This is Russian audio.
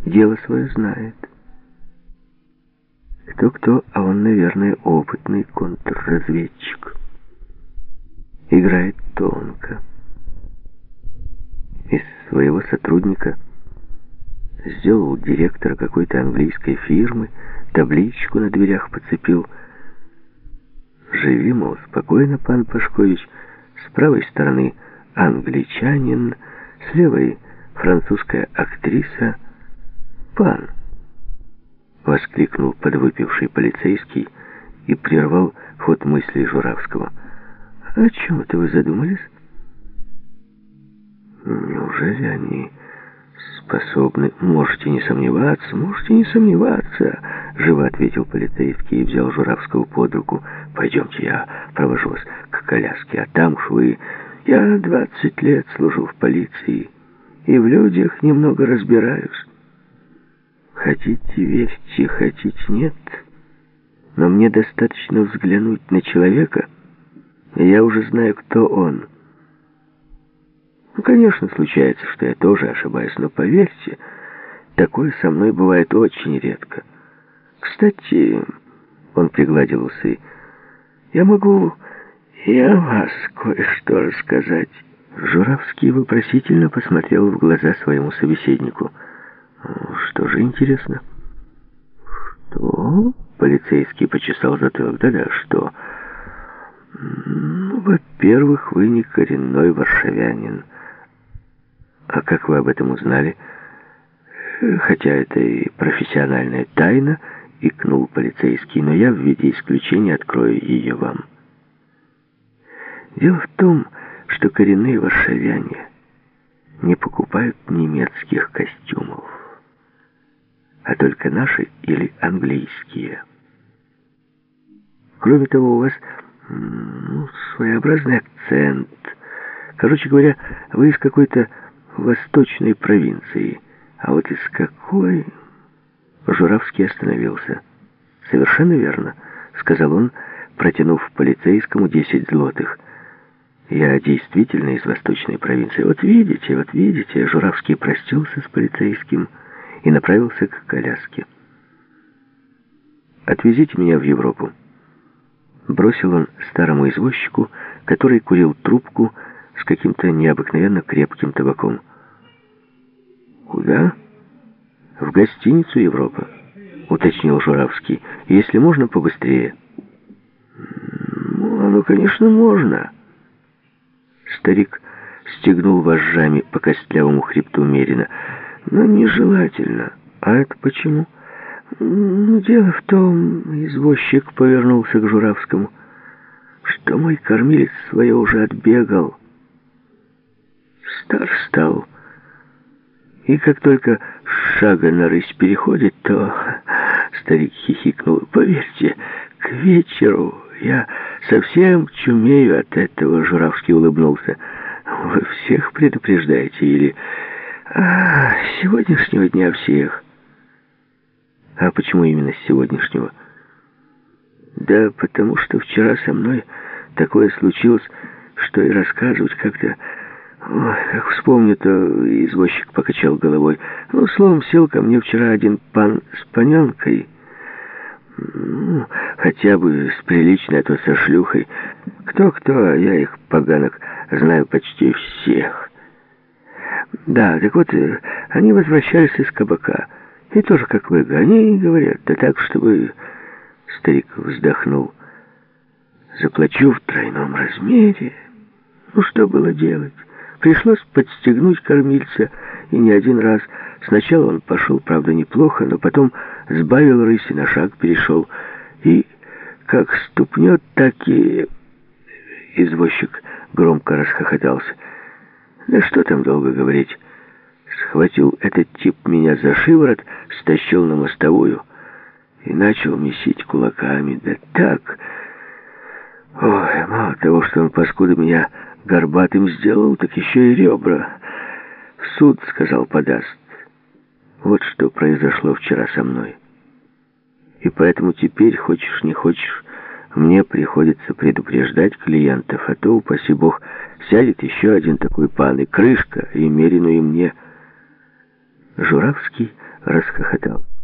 дело свое знает. Кто-кто, а он, наверное, опытный контрразведчик. Играет тонко. Из своего сотрудника сделал директора какой-то английской фирмы, табличку на дверях подцепил. Живи, мол, спокойно, пан Пашкович. С правой стороны англичанин, с левой французская актриса. Пан! Воскликнул подвыпивший полицейский и прервал ход мыслей Журавского. О чем это вы задумались? Неужели они способны? Можете не сомневаться, живо ответил полицейский и взял Журавского под руку. Пойдемте, я провожу вас к коляске, а там уж вы... Я 20 лет служу в полиции и в людях немного разбираюсь. Хотите, верьте, хотите, нет. Но мне достаточно взглянуть на человека, и я уже знаю, кто он. Ну, конечно, случается, что я тоже ошибаюсь, но поверьте, такое со мной бывает очень редко. Кстати, он пригладил усы, я могу и о вас кое-что рассказать. Журавский вопросительно посмотрел в глаза своему собеседнику. Что же интересно? Что? Полицейский почесал затылок. Да-да, что? Ну, во-первых, вы не коренной варшавянин. А как вы об этом узнали? Хотя это и профессиональная тайна, икнул полицейский, но я в виде исключения открою ее вам. Дело в том, что коренные варшавяне не покупают немецких костюмов, а только наши или английские. Кроме того, у вас своеобразный акцент. Короче говоря, вы из какой-то восточной провинции. А вот из какой... Журавский остановился. «Совершенно верно», — сказал он, протянув полицейскому 10 злотых. «Я действительно из восточной провинции. Вот видите», Журавский простился с полицейским и направился к коляске. «Отвезите меня в Европу», — бросил он старому извозчику, который курил трубку с каким-то необыкновенно крепким табаком. «Куда?» «В гостиницу «Европа», — уточнил Журавский. «Если можно, побыстрее». «Ну, конечно, можно». Старик стегнул вожжами по костлявому хребту Мерина. «Но нежелательно». «А это почему?» «Ну, дело в том, — извозчик повернулся к Журавскому, — что мой кормилец свое уже отбегал. Стар стал. И как только шага на рысь переходит, то...» Старик хихикнул. «Поверьте, к вечеру я совсем чумею от этого», — Журавский улыбнулся. «Вы всех предупреждаете или...» «С сегодняшнего дня всех». «А почему именно с сегодняшнего?» «Да потому что вчера со мной такое случилось, что и рассказывать как-то... Ой, как вспомню, то извозчик покачал головой. Ну, словом, сел ко мне вчера один пан с паненкой. Ну, хотя бы с приличной, а то со шлюхой. Кто-кто, а я их, поганок, знаю почти всех. Да, так вот, они возвращались из кабака. И тоже, как вы, они говорят, да так, чтобы...» Старик вздохнул. «Заплачу в тройном размере. Ну, что было делать? Пришлось подстегнуть кормильца, и не один раз. Сначала он пошел, правда, неплохо, но потом сбавил рысь и на шаг перешел. И как ступнет, так и...» Извозчик громко расхохотался. «Да что там долго говорить? Схватил этот тип меня за шиворот, стащил на мостовую и начал месить кулаками. Да так... Ой, мало того, что он, паскуда, меня горбатым сделал, так еще и ребра. В суд, сказал, подаст. Вот что произошло вчера со мной. И поэтому теперь, хочешь не хочешь, мне приходится предупреждать клиентов, а то, упаси бог, сядет еще один такой пан, и крышка, и Мерину, и мне». Журавский расхохотался.